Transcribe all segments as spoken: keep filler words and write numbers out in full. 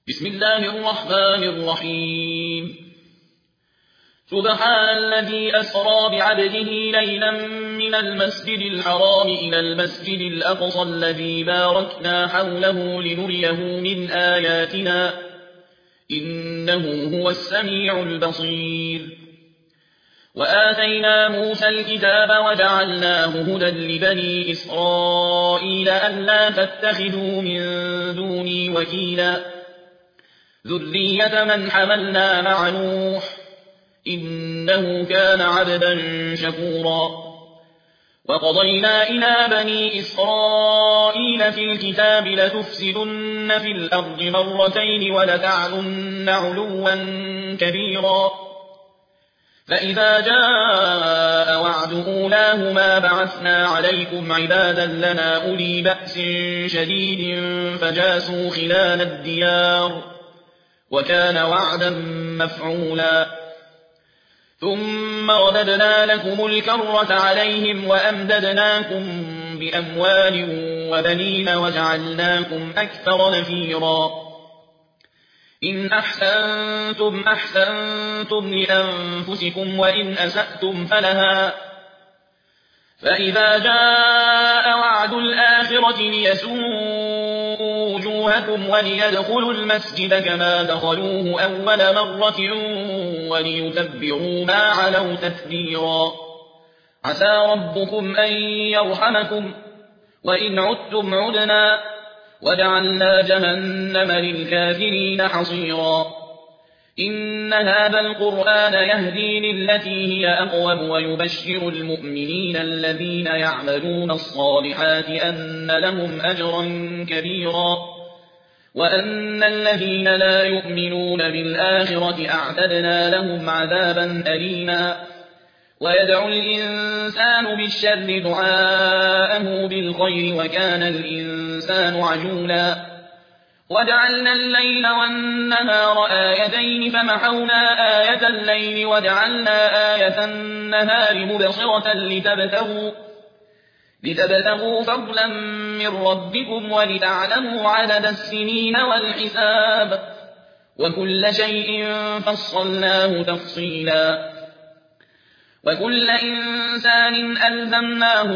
بسم الله الرحمن الرحيم سبحان الذي أسرى بعبده ليلا من المسجد الحرام إلى المسجد الأقصى الذي باركنا حوله لنريه من آياتنا إنه هو السميع البصير وآتينا موسى الكتاب وجعلناه هدى لبني إسرائيل ألا تتخذوا من دوني وكيلا ذرية من حملنا مع نوح إنه كان عبدا شكورا وقضينا إلى بني إسرائيل في الكتاب لتفسدن في الأرض مرتين ولتعلن علوا كبيرا فإذا جاء وعد أولاهما بعثنا عليكم عبادا لنا أولي بأس شديد فجاسوا خلال الديار وكان وعدا مفعولا ثم رددنا لكم الكرة عليهم وأمددناكم بأموال وبنين وجعلناكم أكثر نفيرا إن أحسنتم أحسنتم لأنفسكم وإن أسأتم فلها فإذا جاء وعد الآخرة ليسوءوا وجوهكم وليدخلوا المسجد كما دخلوه أول مرة وليتبروا ما علوا تتبيرا عسى ربكم أن يرحمكم وإن عدتم عدنا وجعلنا جهنم للكافرين حصيرا إن هذا القرآن يهدي للتي هي أقوم ويبشر المؤمنين الذين يعملون الصالحات أن لهم أجرا كبيرا وأن الذين لا يؤمنون بالآخرة أعتدنا لهم عذابا أليما ويدعو الإنسان بالشر دعاءه بالخير وكان الإنسان عجولا وجعلنا الليل والنهار آيتين فمحونا آية الليل وجعلنا آية النهار مبصرة لتبتغوا, لتبتغوا فضلا من ربكم ولتعلموا عدد السنين والحساب وكل شيء فصلناه تفصيلا وكل إنسان ألزمناه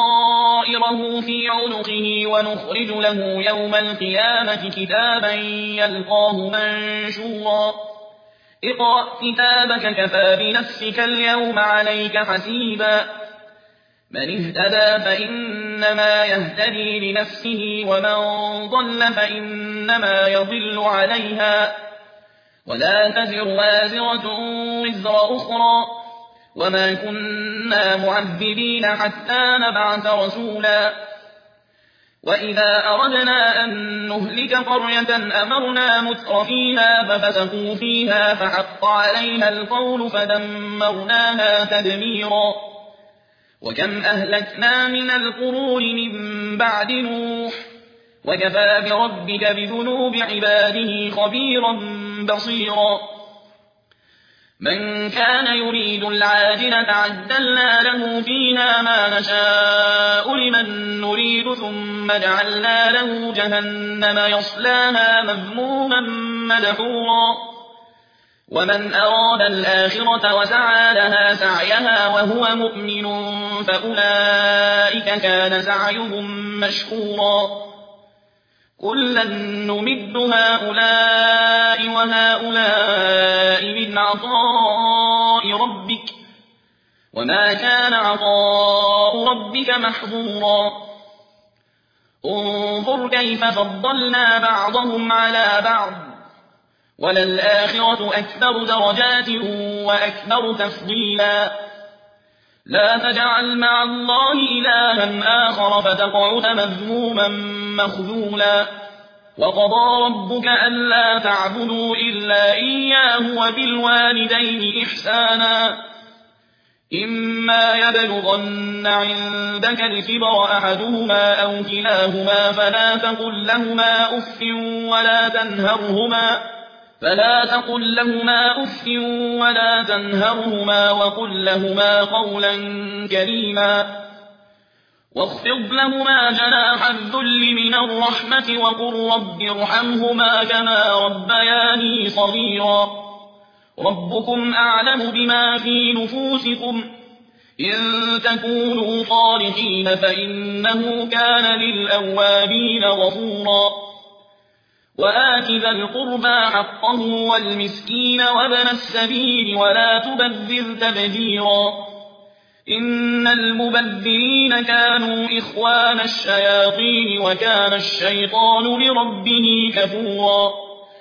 طائره في عنقه ونخرج له يوم القيامة كتابا يلقاه منشورا اقرأ كتابك كفى بنفسك اليوم عليك حسيبا من اهتدى فإنما يهتدي لنفسه ومن ضل فإنما يضل عليها ولا تزر وازرة وزر أخرى وما كنا معذبين حتى نبعث رسولا وإذا أردنا أن نهلك قرية أمرنا مترفيها ففسقوا فيها فحق عليها القول فدمرناها تدميرا وكم أهلكنا من القرون من بعد نوح وكفى بربك بذنوب عباده خبيرا بصيرا من كان يريد العاجلة عجلنا له فيها ما نشاء لمن نريد ثم جعلنا له جهنم يصلاها مذموما مدحورا ومن أراد الآخرة وسعى لها سعيها وهو مؤمن فأولئك كان سعيهم مشكورا كلا نمد هؤلاء وهؤلاء من عطاء ربك وما كان عطاء ربك محظورا انظر كيف فضلنا بعضهم على بعض وللآخرة أكبر درجات وأكبر تفضيلا لا تجعل مع الله إلها آخر فتقعد مذموما مخذولا وقضى ربك ألا تعبدوا إلا إياه وبالوالدين إحسانا إما يبلغن عندك الكبر أحدهما أو كلاهما فلا تقل لهما أف ولا تنهرهما فلا تقل لهما أف ولا تنهرهما وقل لهما قولا كريما واخفض لهما جناح الذل من الرحمة وقل رب ارحمهما كما ربياني صغيرا ربكم أعلم بما في نفوسكم إن تكونوا صالحين فإنه كان للأوابين غفورا وآت ذا القربى حقه والمسكين وابن السبيل ولا تبذر تبذيرا إن المبذرين كانوا إخوان الشياطين وكان الشيطان لربه كفورا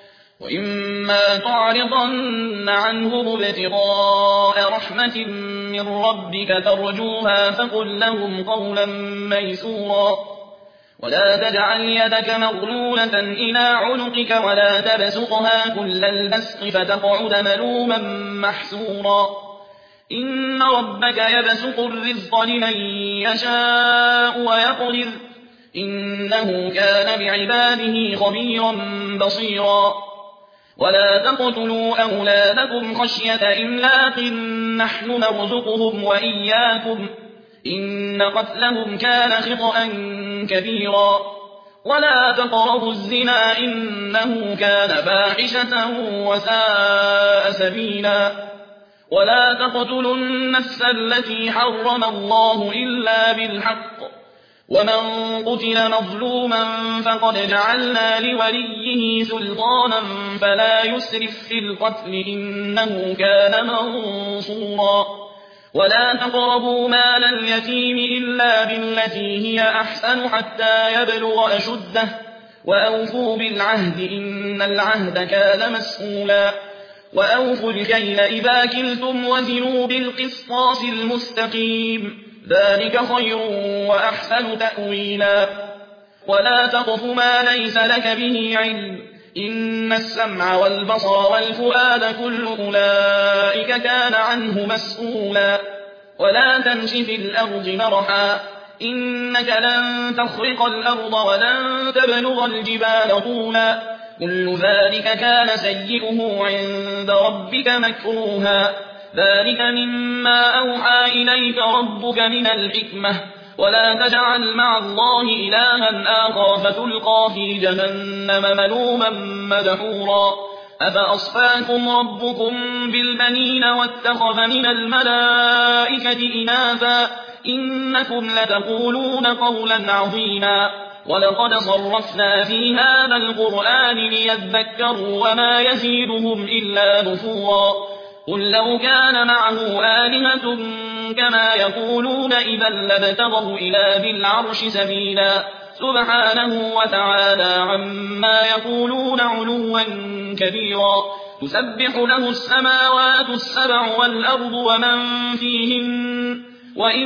وإما تعرضن عنهم ابتغاء رحمة من ربك ترجوها فقل لهم قولا ميسورا ولا تجعل يدك مغلولة إلى عنقك ولا تبسطها كل البسط فتقعد ملوما محسورا إن ربك يبسط الرزق لمن يشاء ويقدر إنه كان بعباده خبيرا بصيرا ولا تقتلوا أولادكم خشية إملاق نحن نرزقهم وإياكم إن قتلهم كان خطأ كبيرا ولا تقربوا الزنا إنه كان فاحشة وساء سبيلا ولا تقتلوا النفس التي حرم الله إلا بالحق ومن قتل مظلوما فقد جعلنا لوليه سلطانا فلا يسرف في القتل إنه كان منصورا ولا تقربوا مال اليتيم إلا بالتي هي أحسن حتى يبلغ أشده وأوفوا بالعهد إن العهد كان مسؤولا وأوفوا الكيل إذا كلتم وزنوا بالقسطاس المستقيم ذلك خير وأحسن تأويلا ولا تقف ما ليس لك به علم إن السمع والبصر والفؤاد كل أولئك كان عنه مسؤولا ولا تمش في الأرض مرحا إنك لن تخرق الأرض ولن تبلغ الجبال طولا كل ذلك كان سيئه عند ربك مكروها ذلك مما أوحى إليك ربك من الحكمة ولا تجعل مع الله إلها آخر فتلقى في جهنم ملوما مدحورا أفأصفاكم ربكم بالبنين واتخذ من الملائكة إناثا إنكم لتقولون قولا عظيما ولقد صرفنا في هذا القرآن ليذكروا وما يزيدهم إلا نفورا قل لو كان معه آلهة كما يقولون إذا لابتغوا إلى ذي العرش سبيلا سبحانه وتعالى عما يقولون علوا كبيرا تسبح له السماوات السبع والأرض ومن فيهن وإن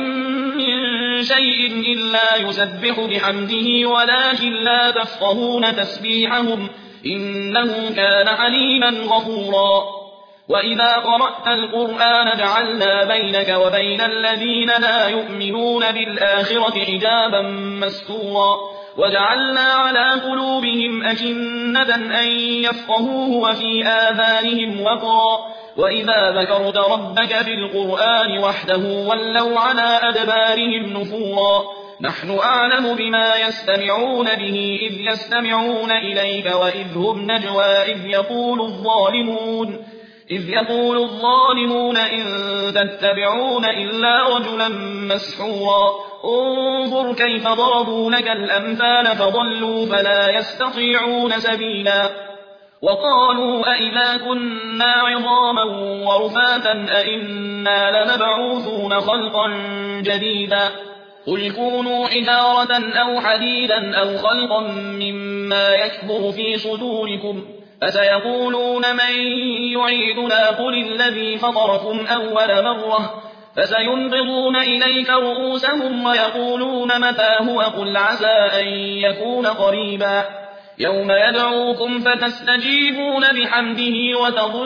من شيء إلا يسبح بحمده ولكن لا تفقهون تسبيحهم إنه كان حليما غفورا وإذا قرأت القرآن جعلنا بينك وبين الذين لا يؤمنون بالآخرة حجابا مستورا وجعلنا على قلوبهم أكنة أن يفقهوه وفي آذانهم وقرا وإذا ذكرت ربك في القرآن وحده ولوا على أدبارهم نفورا نحن أعلم بما يستمعون به إذ يستمعون إليك وإذ هم نجوى إذ يقول الظالمون إذ يقول الظالمون إن تتبعون إلا رجلا مسحورا انظر كيف ضربوا لك الأمثال فضلوا فلا يستطيعون سبيلا وقالوا أئذا كنا عظاما ورفاتا أئنا لمبعوثون خلقا جديدا قل كونوا حجارة أو حديدا أو خلقا مما يكبر في صدوركم فسيقولون من يعيدنا قل الذي فطركم أول مرة فسينبضون إليك رؤوسهم ويقولون متى هو قل عسى أن يكون قريبا يوم يدعوكم فتستجيبون بحمده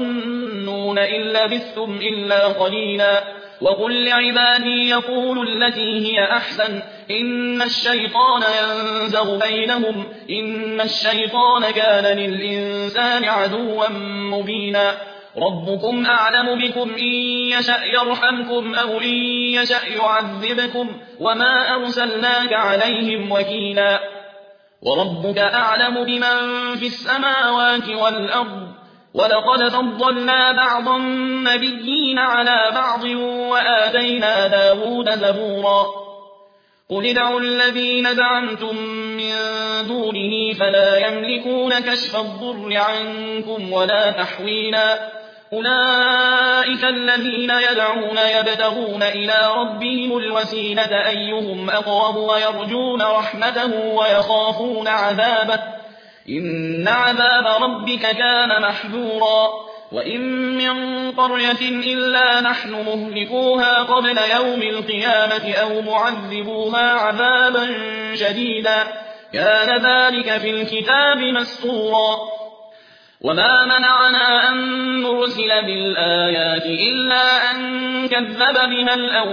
وتظنون إن لبثتم إلا قليلا وقل لعبادي يقولوا التي هي أحسن إن الشيطان ينزغ بينهم إن الشيطان كان للإنسان عدوا مبينا ربكم أعلم بكم إن يشأ يرحمكم أو إن يشأ يعذبكم وما أرسلناك عليهم وكيلا وربك أعلم بمن في السماوات والأرض ولقد فضلنا بعض النبيين على بعض وآتينا داود زبورا قل ادعوا الذين زعمتم من دونه فلا يملكون كشف الضر عنكم ولا تحويلا أولئك الذين يدعون يبتغون إلى ربهم الوسيلة أيهم أقرب ويرجون رحمته ويخافون عذابه إن عذاب ربك كان محذورا وإن من قرية إلا نحن مهلكوها قبل يوم القيامة أو معذبوها عذابا شديدا كان ذلك في الكتاب مسطورا وما منعنا أن نرسل بالآيات إلا أن كذب بها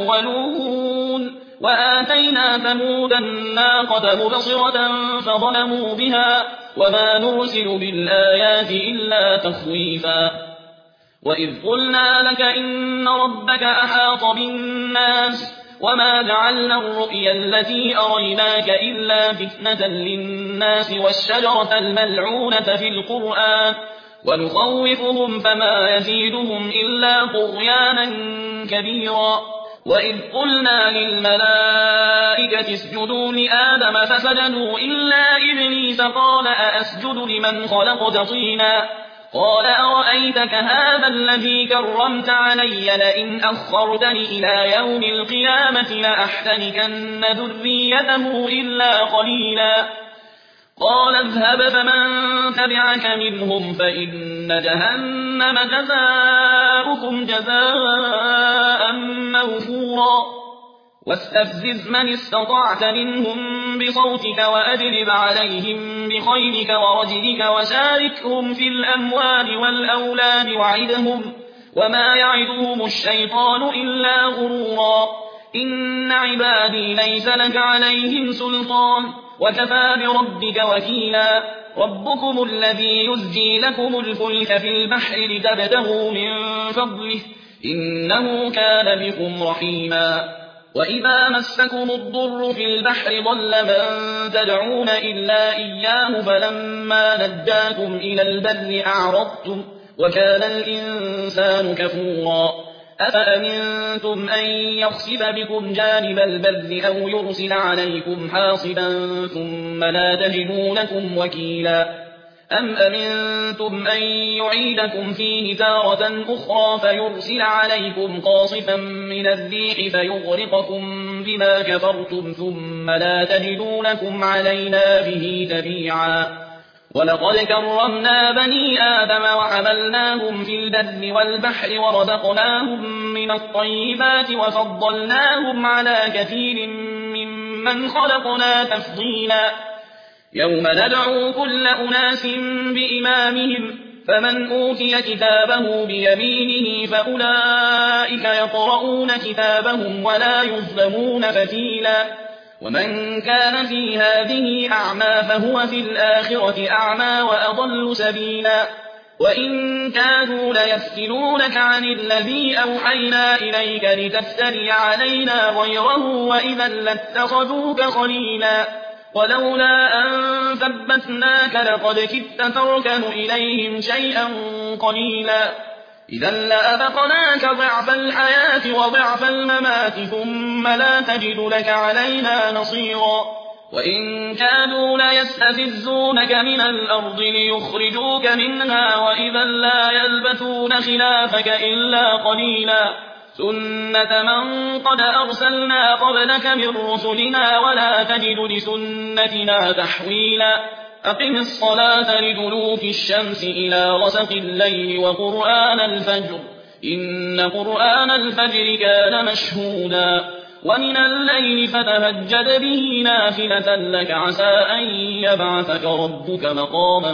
الأولون وآتينا ثمود الناقة مبصرة فظلموا بها وما نرسل بالآيات إلا تخويفا وإذ قلنا لك إن ربك أحاط بالناس وما جعلنا الرؤيا التي أريناك إلا فتنة للناس والشجرة الملعونة في القرآن ونخوفهم فما يزيدهم إلا طغيانا كبيرا وإذ قلنا للملائكة اسجدوا لآدم فسجدوا إلا إبليس قال أأسجد لمن خلقت طينا قال أرأيتك هذا الذي كرمت علي لئن أخرتني إلى يوم القيامة لأحتنكن ذريته إلا قليلا قال اذهب فمن تبعك منهم فإن جهنم جزاؤكم جزاء موفورا واستفزز من استطعت منهم بصوتك وأجلب عليهم بخيلك ورجلك وشاركهم في الأموال والأولاد وعدهم وما يعدهم الشيطان إلا غرورا إن عبادي ليس لك عليهم سلطان وكفى بربك وكيلا ربكم الذي يزجي لكم الفلك في البحر لتبتغوا من فضله إنه كان بكم رحيما وإذا مسكم الضر في البحر ضل من تدعون إلا إياه فلما نجاكم إلى البر أعرضتم وكان الإنسان كفورا أفأمنتم أن يخسف بكم جانب البر أو يرسل عليكم حاصبا ثم لا تجدوا لكم وكيلا أم أمنتم أن يعيدكم فيه تارة أخرى فيرسل عليكم قاصفا من الريح فيغرقكم بما كفرتم ثم لا تجدوا لكم علينا به تبيعا ولقد كرمنا بني آدم وحملناهم في البر والبحر ورزقناهم من الطيبات وفضلناهم على كثير ممن خلقنا تفضيلا يوم ندعو كل أناس بإمامهم فمن أوتي كتابه بيمينه فأولئك يقرؤون كتابهم ولا يظلمون فتيلا ومن كان في هذه أعمى فهو في الآخرة أعمى وأضل سبيلا وإن كانوا ليفتنونك عن الذي أوحينا إليك لتفتري علينا غيره وإذا لاتخذوك خليلا ولولا أن ثبتناك لقد كدت تركن إليهم شيئا قليلا إذا لأذقناك ضعف الحياة وضعف الممات ثم لا تجد لك علينا نصيرا وإن كانوا ليستفزونك من الأرض ليخرجوك منها وإذا لا يلبثون خلافك إلا قليلا سنة من قد أرسلنا قبلك من رسلنا ولا تجد لسنتنا تحويلا أقم الصلاة لدلوك الشمس إلى غسق الليل وقرآن الفجر إن قرآن الفجر كان مشهودا ومن الليل فتهجد به نافلة لك عسى أن يبعثك ربك مقاما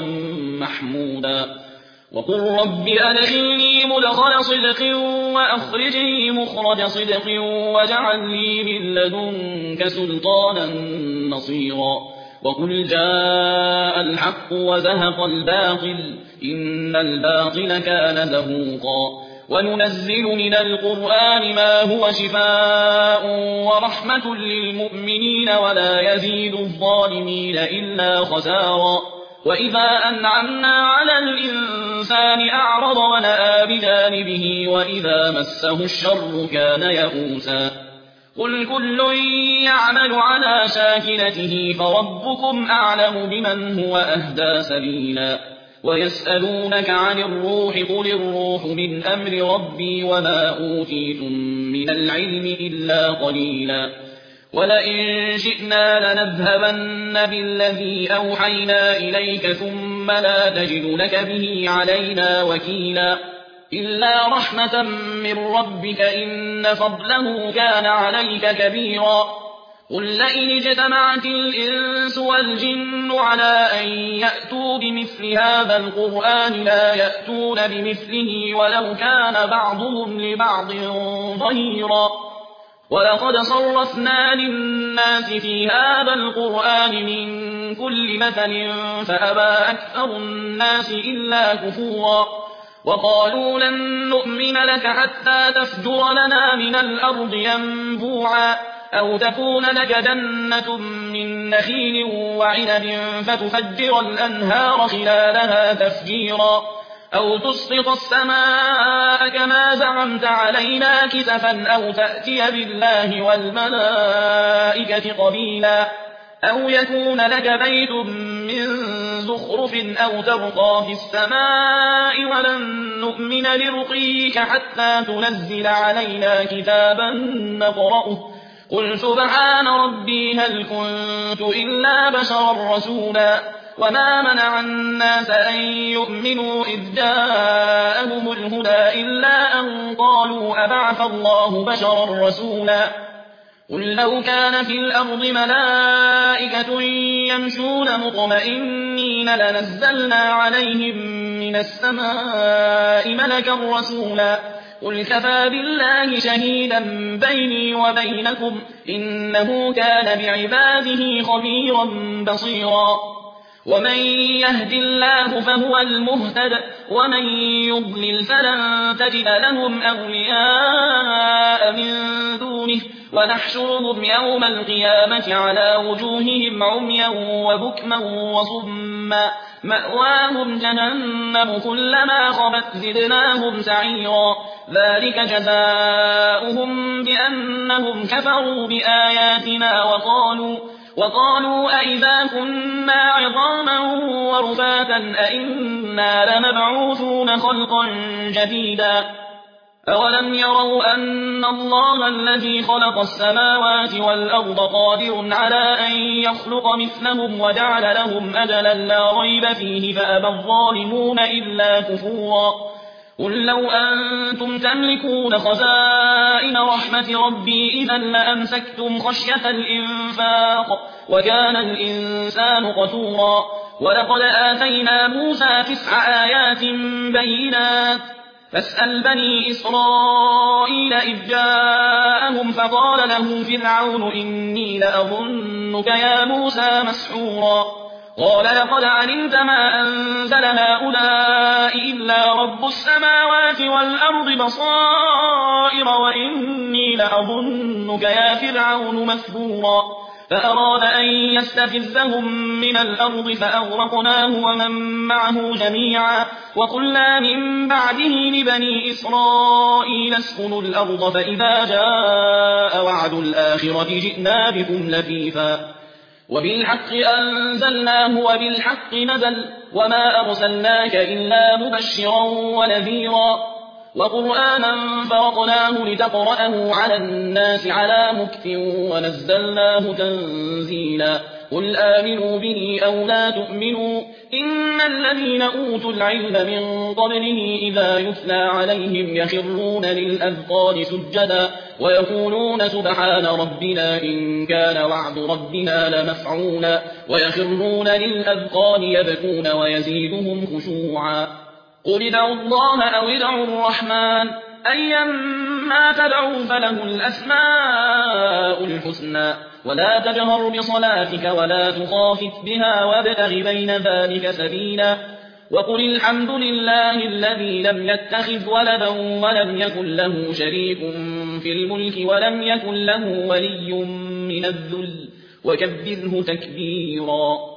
محمودا وقل رب أدخلني مدخل صدق وأخرجني مخرج صدق واجعل لي من لدنك سلطانا نصيرا وقل جاء الحق وزهق الباطل إن الباطل كان زهوقا وننزل من القرآن ما هو شفاء ورحمة للمؤمنين ولا يزيد الظالمين إلا خسارا وإذا أنعمنا على الإنسان أعرض ونأى بجانبه وإذا مسه الشر كان يئوسا قل كل يعمل على شاكلته فربكم أعلم بمن هو أهدى سبيلا ويسألونك عن الروح قل الروح من أمر ربي وما أوتيتم من العلم إلا قليلا ولئن شئنا لنذهبن بالذي أوحينا إليك ثم لا تجد لك به علينا وكيلا إلا رحمة من ربك إن فضله كان عليك كبيرا قل لئن اجتمعت الإنس والجن على أن يأتوا بمثل هذا القرآن لا يأتون بمثله ولو كان بعضهم لبعض ظهيرا ولقد صرفنا للناس في هذا القرآن من كل مثل فأبى أكثر الناس إلا كفورا وقالوا لن نؤمن لك حتى تفجر لنا من الأرض ينبوعا أو تكون لك جنة من نخيل وعنب فتفجر الأنهار خلالها تفجيرا أو تسقط السماء كما زعمت علينا كسفا أو تأتي بالله والملائكة قبيلا أو يكون لك بيت من زخرف أو ترقى في السماء ولن نؤمن لرقيك حتى تنزل علينا كتابا نقرأه قل سبحان ربي هل كنت إلا بشرا رسولا وما منع الناس أن يؤمنوا إذ جاءهم الهدى إلا أن قالوا أبعث الله بشرا رسولا قل لو كان في الأرض ملائكة يمشون مطمئنين لنزلنا عليهم من السماء ملكا رسولا قل كفى بالله شهيدا بيني وبينكم إنه كان بعباده خبيرا بصيرا ومن يهد الله فهو المهتد ومن يضلل فلن تجد لهم أولياء من دونه ونحشرهم يوم القيامة على وجوههم عميا وبكما وصما مأواهم جهنم كلما خبت زدناهم سعيرا ذلك جزاؤهم بأنهم كفروا بآياتنا وقالوا وقالوا أئذا كنا عظاما ورفاتا أئنا لمبعوثون خلقا جديدا أولم يروا أن الله الذي خلق السماوات والأرض قادر على أن يخلق مثلهم وجعل لهم أجلا لا ريب فيه فأبى الظالمون إلا كفورا قل لو أنتم تملكون خزائن رحمة ربي إذا لأمسكتم خشية الإنفاق وكان الإنسان قتورا ولقد آتينا موسى تسع آيات بينات فاسأل بني إسرائيل إذ جاءهم فقال له فرعون إني لأظنك يا موسى مسحورا قال لقد علمت ما أنزل هؤلاء إلا رب السماوات والأرض بصائر وإني لأظنك يا فرعون مثبورا فأراد أن يستفزهم من الأرض فأغرقناه ومن معه جميعا وقلنا من بعده لبني إسرائيل اسكنوا الأرض فإذا جاء وعد الآخرة جئنا بكم لفيفا وبالحق أنزلناه وبالحق نزل وما أرسلناك إلا مبشرا ونذيرا وقرآنا فرقناه لتقرأه على الناس على مكث ونزلناه تنزيلا قل آمنوا به أو لا تؤمنوا إن الذين أوتوا العلم من قبله إذا يتلى عليهم يخرون للأذقان سجدا ويقولون سبحان ربنا إن كان وعد ربنا لمفعولا ويخرون للأذقان يبكون ويزيدهم خشوعا قل ادعوا الله أو ادعوا الرحمن أيما تدعوا فله الأسماء الحسنى ولا تجهر بصلاتك ولا تخافت بها وابتغ بين ذلك سبيلا وقل الحمد لله الذي لم يتخذ ولدا ولم يكن له شريك في الملك ولم يكن له ولي من الذل وكبره تكبيرا.